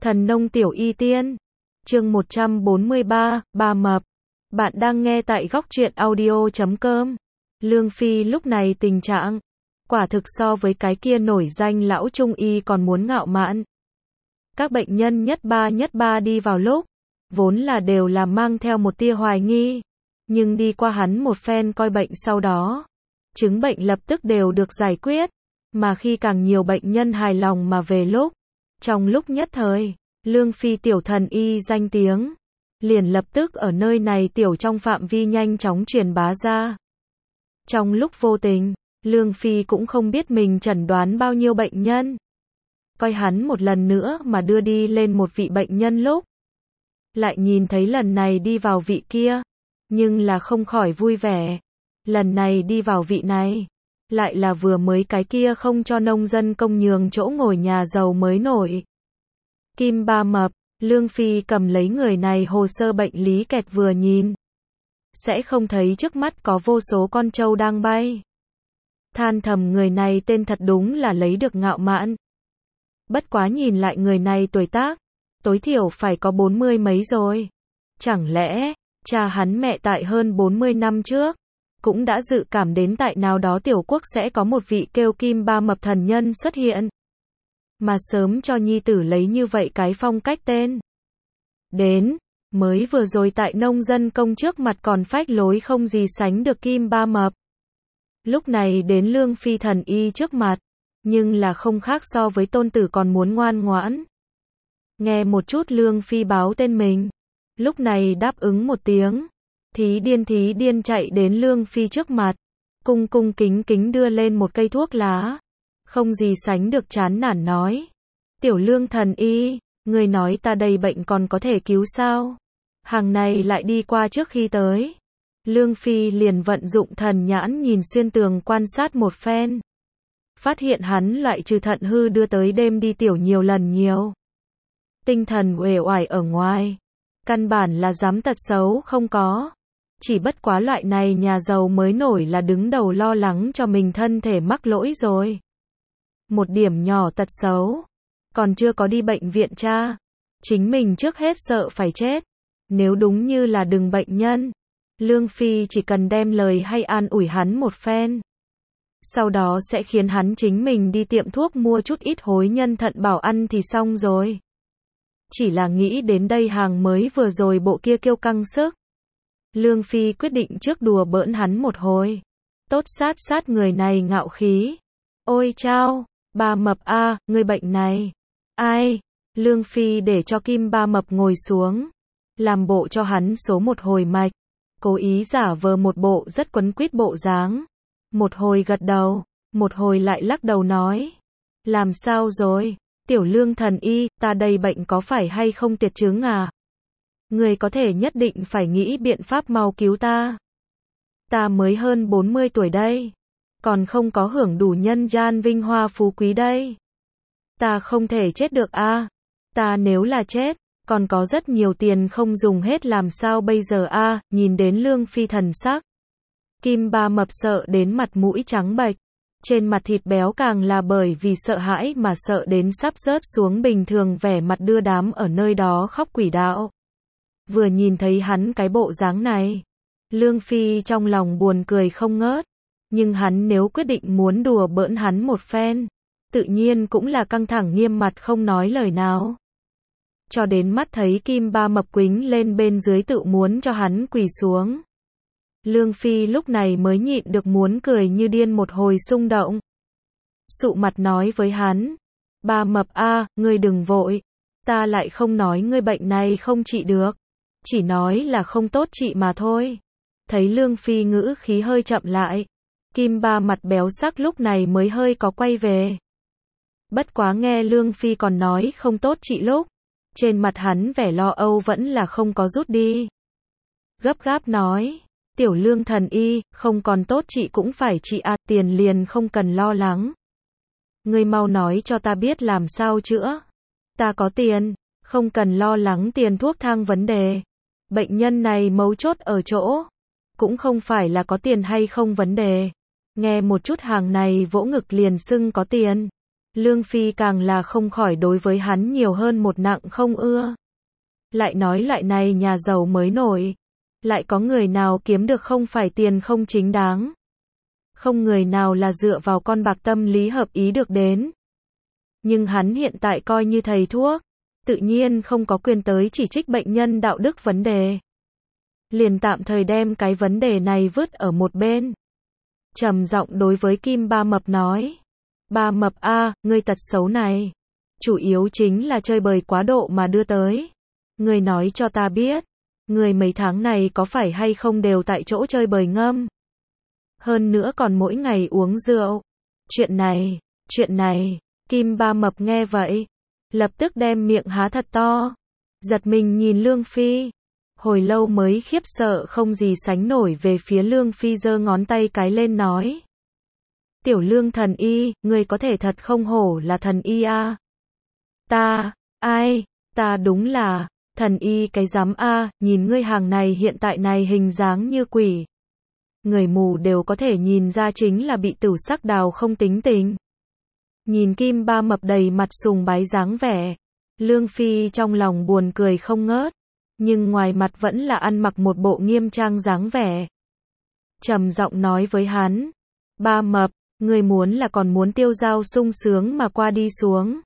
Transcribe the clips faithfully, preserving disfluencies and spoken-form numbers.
Thần nông tiểu y tiên. Chương một trăm bốn mươi ba, Ba mập. Bạn đang nghe tại góc truyện audio chấm com. Lương Phi lúc này tình trạng, quả thực so với cái kia nổi danh lão trung y còn muốn ngạo mạn. Các bệnh nhân nhất ba nhất ba đi vào lúc, vốn là đều là mang theo một tia hoài nghi, nhưng đi qua hắn một phen coi bệnh sau đó, chứng bệnh lập tức đều được giải quyết, mà khi càng nhiều bệnh nhân hài lòng mà về lúc, trong lúc nhất thời, Lương Phi tiểu thần y danh tiếng, liền lập tức ở nơi này tiểu trong phạm vi nhanh chóng truyền bá ra. Trong lúc vô tình, Lương Phi cũng không biết mình chẩn đoán bao nhiêu bệnh nhân. Coi hắn một lần nữa mà đưa đi lên một vị bệnh nhân lúc, lại nhìn thấy lần này đi vào vị kia, nhưng là không khỏi vui vẻ. Lần này đi vào vị này, lại là vừa mới cái kia không cho nông dân công nhường chỗ ngồi nhà giàu mới nổi. Kim Ba Mập. Lương Phi cầm lấy người này hồ sơ bệnh lý kẹt vừa nhìn, sẽ không thấy trước mắt có vô số con trâu đang bay. Than thầm người này tên thật đúng là lấy được ngạo mạn. Bất quá nhìn lại người này tuổi tác, tối thiểu phải có bốn mươi mấy rồi. Chẳng lẽ, cha hắn mẹ tại hơn bốn mươi năm trước, cũng đã dự cảm đến tại nào đó tiểu quốc sẽ có một vị kêu Kim Ba Mập thần nhân xuất hiện, mà sớm cho nhi tử lấy như vậy cái phong cách tên. Đến, mới vừa rồi tại nông dân công trước mặt còn phách lối không gì sánh được Kim Ba Mập. Lúc này đến Lương Phi thần y trước mặt, nhưng là không khác so với tôn tử còn muốn ngoan ngoãn. Nghe một chút Lương Phi báo tên mình, lúc này đáp ứng một tiếng, thí điên thí điên chạy đến Lương Phi trước mặt, cung cung kính kính đưa lên một cây thuốc lá, không gì sánh được chán nản nói. Tiểu Lương thần y, người nói ta đầy bệnh còn có thể cứu sao? Hàng này lại đi qua trước khi tới. Lương Phi liền vận dụng thần nhãn nhìn xuyên tường quan sát một phen. Phát hiện hắn loại trừ thận hư đưa tới đêm đi tiểu nhiều lần nhiều. Tinh thần uể oải ở ngoài. Căn bản là dám tật xấu không có. Chỉ bất quá loại này nhà giàu mới nổi là đứng đầu lo lắng cho mình thân thể mắc lỗi rồi. Một điểm nhỏ tật xấu. Còn chưa có đi bệnh viện tra. Chính mình trước hết sợ phải chết. Nếu đúng như là đừng bệnh nhân, Lương Phi chỉ cần đem lời hay an ủi hắn một phen. Sau đó sẽ khiến hắn chính mình đi tiệm thuốc mua chút ít hối nhân thận bảo ăn thì xong rồi. Chỉ là nghĩ đến đây hàng mới vừa rồi bộ kia kiêu căng sức. Lương Phi quyết định trước đùa bỡn hắn một hồi. Tốt sát sát người này ngạo khí. Ôi chao, Ba Mập a, à, người bệnh này. Ai? Lương Phi để cho Kim Ba Mập ngồi xuống, làm bộ cho hắn số một hồi mạch, cố ý giả vờ một bộ rất quấn quýt bộ dáng. Một hồi gật đầu, một hồi lại lắc đầu nói. Làm sao rồi? Tiểu Lương thần y, ta đây bệnh có phải hay không tiệt chứng à? Người có thể nhất định phải nghĩ biện pháp mau cứu ta. Ta mới hơn bốn mươi tuổi đây, còn không có hưởng đủ nhân gian vinh hoa phú quý đây. Ta không thể chết được a. À? Ta nếu là chết, còn có rất nhiều tiền không dùng hết làm sao bây giờ a? À? Nhìn đến Lương Phi thần sắc, Kim Ba Mập sợ đến mặt mũi trắng bệch, trên mặt thịt béo càng là bởi vì sợ hãi mà sợ đến sắp rớt xuống bình thường, vẻ mặt đưa đám ở nơi đó khóc quỷ đạo. Vừa nhìn thấy hắn cái bộ dáng này, Lương Phi trong lòng buồn cười không ngớt, nhưng hắn nếu quyết định muốn đùa bỡn hắn một phen, tự nhiên cũng là căng thẳng nghiêm mặt không nói lời nào. Cho đến mắt thấy Kim Ba Mập quính lên bên dưới tự muốn cho hắn quỳ xuống. Lương Phi lúc này mới nhịn được muốn cười như điên một hồi xung động. Sụ mặt nói với hắn. Ba Mập a, à, ngươi đừng vội. Ta lại không nói ngươi bệnh này không trị được. Chỉ nói là không tốt trị mà thôi. Thấy Lương Phi ngữ khí hơi chậm lại. Kim Ba mặt béo sắc lúc này mới hơi có quay về. Bất quá nghe Lương Phi còn nói không tốt trị lúc, trên mặt hắn vẻ lo âu vẫn là không có rút đi. Gấp gáp nói. Tiểu Lương thần y, không còn tốt trị cũng phải trị à, tiền liền không cần lo lắng. Ngươi mau nói cho ta biết làm sao chữa. Ta có tiền, không cần lo lắng tiền thuốc thang vấn đề. Bệnh nhân này mấu chốt ở chỗ, cũng không phải là có tiền hay không vấn đề. Nghe một chút hàng này vỗ ngực liền xưng có tiền. Lương Phi càng là không khỏi đối với hắn nhiều hơn một nặng không ưa. Lại nói loại này nhà giàu mới nổi. Lại có người nào kiếm được không phải tiền không chính đáng. Không người nào là dựa vào con bạc tâm lý hợp ý được đến. Nhưng hắn hiện tại coi như thầy thuốc. Tự nhiên không có quyền tới chỉ trích bệnh nhân đạo đức vấn đề. Liền tạm thời đem cái vấn đề này vứt ở một bên. Trầm giọng đối với Kim Ba Mập nói. Ba Mập a, ngươi tật xấu này. Chủ yếu chính là chơi bời quá độ mà đưa tới. Ngươi nói cho ta biết. Ngươi mấy tháng này có phải hay không đều tại chỗ chơi bời ngâm. Hơn nữa còn mỗi ngày uống rượu. Chuyện này, chuyện này, Kim Ba Mập nghe vậy. Lập tức đem miệng há thật to. Giật mình nhìn Lương Phi. Hồi lâu mới khiếp sợ không gì sánh nổi về phía Lương Phi giơ ngón tay cái lên nói. Tiểu Lương thần y, ngươi có thể thật không hổ là thần y a. Ta, ai, ta đúng là, thần y cái rắm a, nhìn ngươi hàng này hiện tại này hình dáng như quỷ. Người mù đều có thể nhìn ra chính là bị tửu sắc đào không tính tình. Nhìn Kim Ba Mập đầy mặt sùng bái dáng vẻ. Lương Phi trong lòng buồn cười không ngớt. Nhưng ngoài mặt vẫn là ăn mặc một bộ nghiêm trang dáng vẻ. Trầm giọng nói với hắn. Ba Mập, ngươi muốn là còn muốn tiêu dao sung sướng mà qua đi xuống.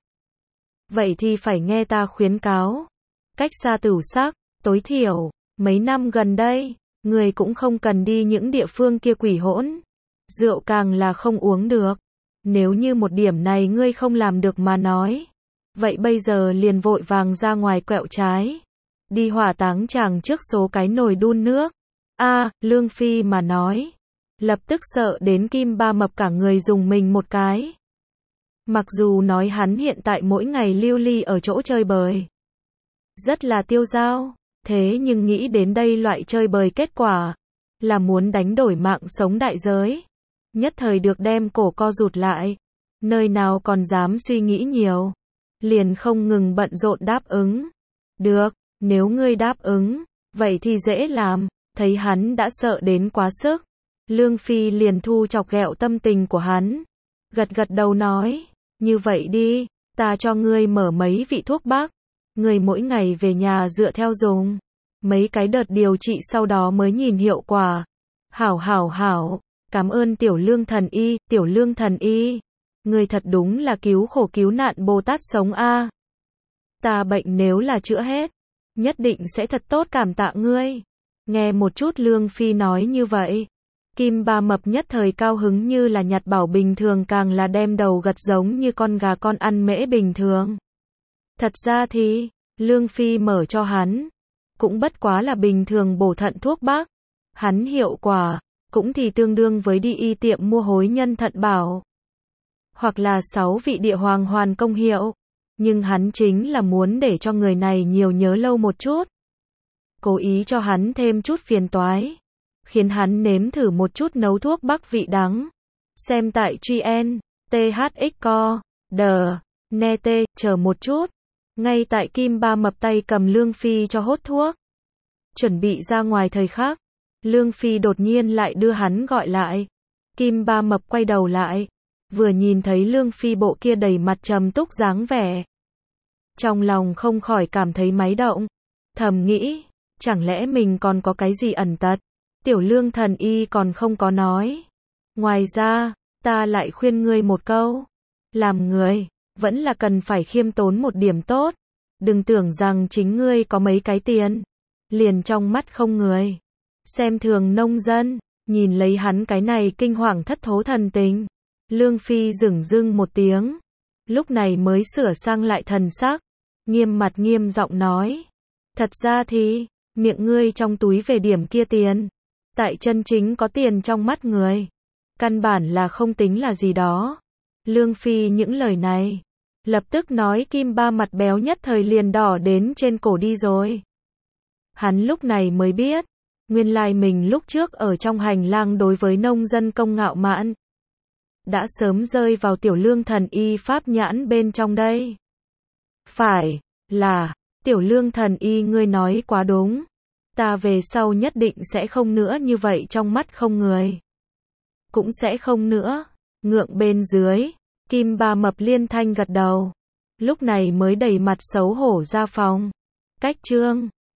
Vậy thì phải nghe ta khuyến cáo. Cách xa tửu sắc, tối thiểu, mấy năm gần đây, ngươi cũng không cần đi những địa phương kia quỷ hỗn. Rượu càng là không uống được. Nếu như một điểm này ngươi không làm được mà nói. Vậy bây giờ liền vội vàng ra ngoài quẹo trái. Đi hỏa táng chàng trước số cái nồi đun nước. A, Lương Phi mà nói. Lập tức sợ đến Kim Ba Mập cả người dùng mình một cái. Mặc dù nói hắn hiện tại mỗi ngày lưu ly ở chỗ chơi bời. Rất là tiêu dao. Thế nhưng nghĩ đến đây loại chơi bời kết quả. Là muốn đánh đổi mạng sống đại giới. Nhất thời được đem cổ co rụt lại. Nơi nào còn dám suy nghĩ nhiều. Liền không ngừng bận rộn đáp ứng. Được, nếu ngươi đáp ứng, vậy thì dễ làm. Thấy hắn đã sợ đến quá sức. Lương Phi liền thu chọc ghẹo tâm tình của hắn. Gật gật đầu nói. Như vậy đi, ta cho ngươi mở mấy vị thuốc bắc. Ngươi mỗi ngày về nhà dựa theo dùng. Mấy cái đợt điều trị sau đó mới nhìn hiệu quả. Hảo hảo hảo. Cảm ơn Tiểu Lương thần y, Tiểu Lương thần y. Ngươi thật đúng là cứu khổ cứu nạn Bồ Tát sống a. Ta bệnh nếu là chữa hết, nhất định sẽ thật tốt cảm tạ ngươi. Nghe một chút Lương Phi nói như vậy. Kim Ba Mập nhất thời cao hứng như là nhặt bảo bình thường, càng là đem đầu gật giống như con gà con ăn mễ bình thường. Thật ra thì, Lương Phi mở cho hắn. Cũng bất quá là bình thường bổ thận thuốc bắc. Hắn hiệu quả. Cũng thì tương đương với đi y tiệm mua hối nhân thận bảo. Hoặc là sáu vị địa hoàng hoàn công hiệu. Nhưng hắn chính là muốn để cho người này nhiều nhớ lâu một chút. Cố ý cho hắn thêm chút phiền toái. Khiến hắn nếm thử một chút nấu thuốc bắc vị đắng. Xem tại giê en, tê hát ích co, đờ, ne tê, chờ một chút. Ngay tại Kim Ba Mập tay cầm Lương Phi cho hốt thuốc. Chuẩn bị ra ngoài thời khắc. Lương Phi đột nhiên lại đưa hắn gọi lại. Kim Ba Mập quay đầu lại. Vừa nhìn thấy Lương Phi bộ kia đầy mặt trầm túc dáng vẻ. Trong lòng không khỏi cảm thấy máy động. Thầm nghĩ, chẳng lẽ mình còn có cái gì ẩn tật. Tiểu Lương thần y còn không có nói. Ngoài ra, ta lại khuyên ngươi một câu. Làm người, vẫn là cần phải khiêm tốn một điểm tốt. Đừng tưởng rằng chính ngươi có mấy cái tiền. Liền trong mắt không người. Xem thường nông dân, nhìn lấy hắn cái này kinh hoàng thất thố thần tình. Lương Phi dửng dưng một tiếng. Lúc này mới sửa sang lại thần sắc. Nghiêm mặt nghiêm giọng nói. Thật ra thì, miệng ngươi trong túi về điểm kia tiền. Tại chân chính có tiền trong mắt người. Căn bản là không tính là gì đó. Lương Phi những lời này. Lập tức nói Kim Ba mặt béo nhất thời liền đỏ đến trên cổ đi rồi. Hắn lúc này mới biết. Nguyên lai mình lúc trước ở trong hành lang đối với nông dân công ngạo mạn. Đã sớm rơi vào Tiểu Lương thần y pháp nhãn bên trong đây. Phải, là, Tiểu Lương thần y ngươi nói quá đúng. Ta về sau nhất định sẽ không nữa như vậy trong mắt không người. Cũng sẽ không nữa. Ngượng bên dưới. Kim Ba Mập liên thanh gật đầu. Lúc này mới đầy mặt xấu hổ ra phòng. Cách Trương